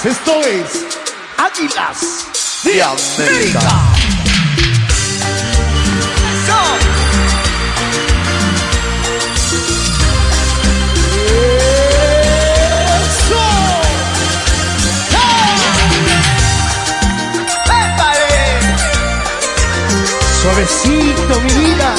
Esto es Águilas de América. Suavecito, mi vida.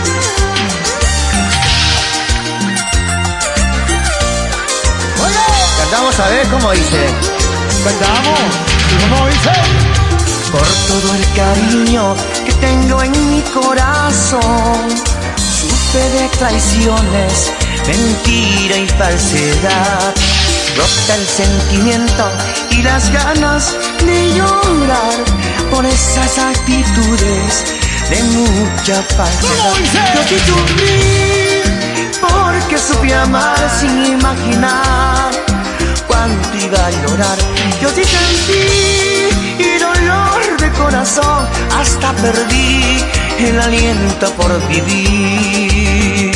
Oye, cantamos a ver cómo dice. Cantamos. ¿Y cómo dice? Por todo el cariño que tengo en mi corazón, supe de traiciones, mentira y falsedad. Brota el sentimiento y las ganas de llorar por esas actitudes de mucha falsedad. Yo sí sufrí porque supe amar sin imaginar cuánto iba a llorar. Yo sí sentí y dolor de corazón, hasta perdí el aliento por vivir.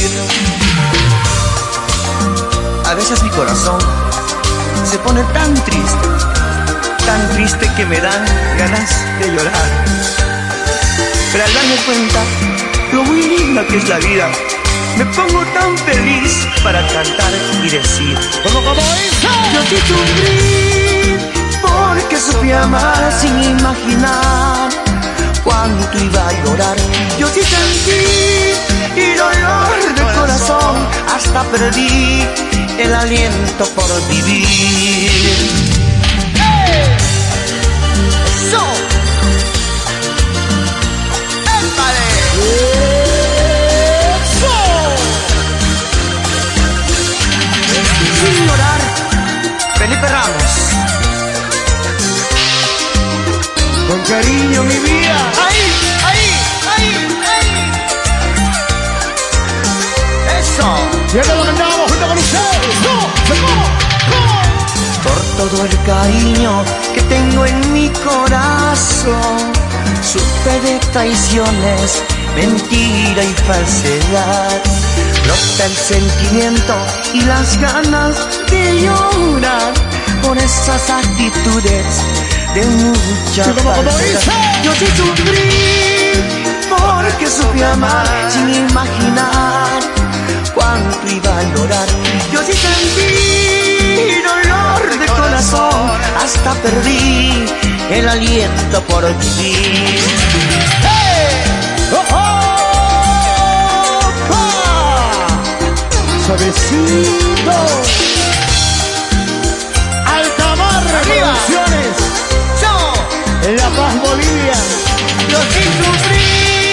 A veces mi corazón se pone tan triste que me dan ganas de llorar. Pero al darme cuenta lo muy linda que es la vida, me pongo tan feliz para cantar y decir: ¿Cómo dice? yo sí sufrí porque supe amar sin imaginar cuánto iba a llorar. Yo sí sentí y dolor de corazón, hasta perdí el aliento por vivir. ¡Eso! ¡Épale! ¡Eso! Sin llorar, Felipe Ramos. Con cariño, mi vida. ¡Ahí! ¡Eso! Siempre lo cantamos junto con ustedes. Por todo el cariño que tengo en mi corazón, supe de traiciones, mentira y falsedad. Brota el sentimiento y las ganas de llorar por esas actitudes de mucha falsedad. Yo sí sufrí porque supe amar sin imaginar cuánto iba a llorar. Yo sí sentí dolor de corazón, hasta perdí el aliento por vivir. ¡Hey! ¡Oh, oh! Suavecito. Altamar Producciones. Yo, En La Paz, Bolivia. yo sí sufrí.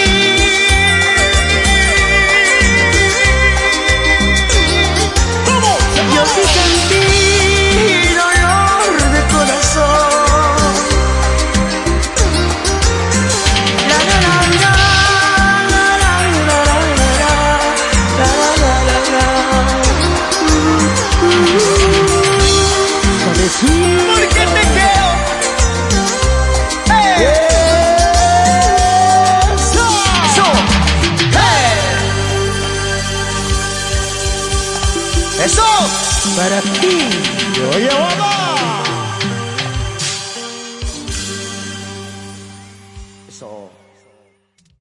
Yo sí sentí dolor de corazón. La la la la, la la la la la, la la la. Suavecito. ¿Por qué te quiero? ¡Hey! Eso. ¡Hey! Eso. Para ti. Oye, mamá.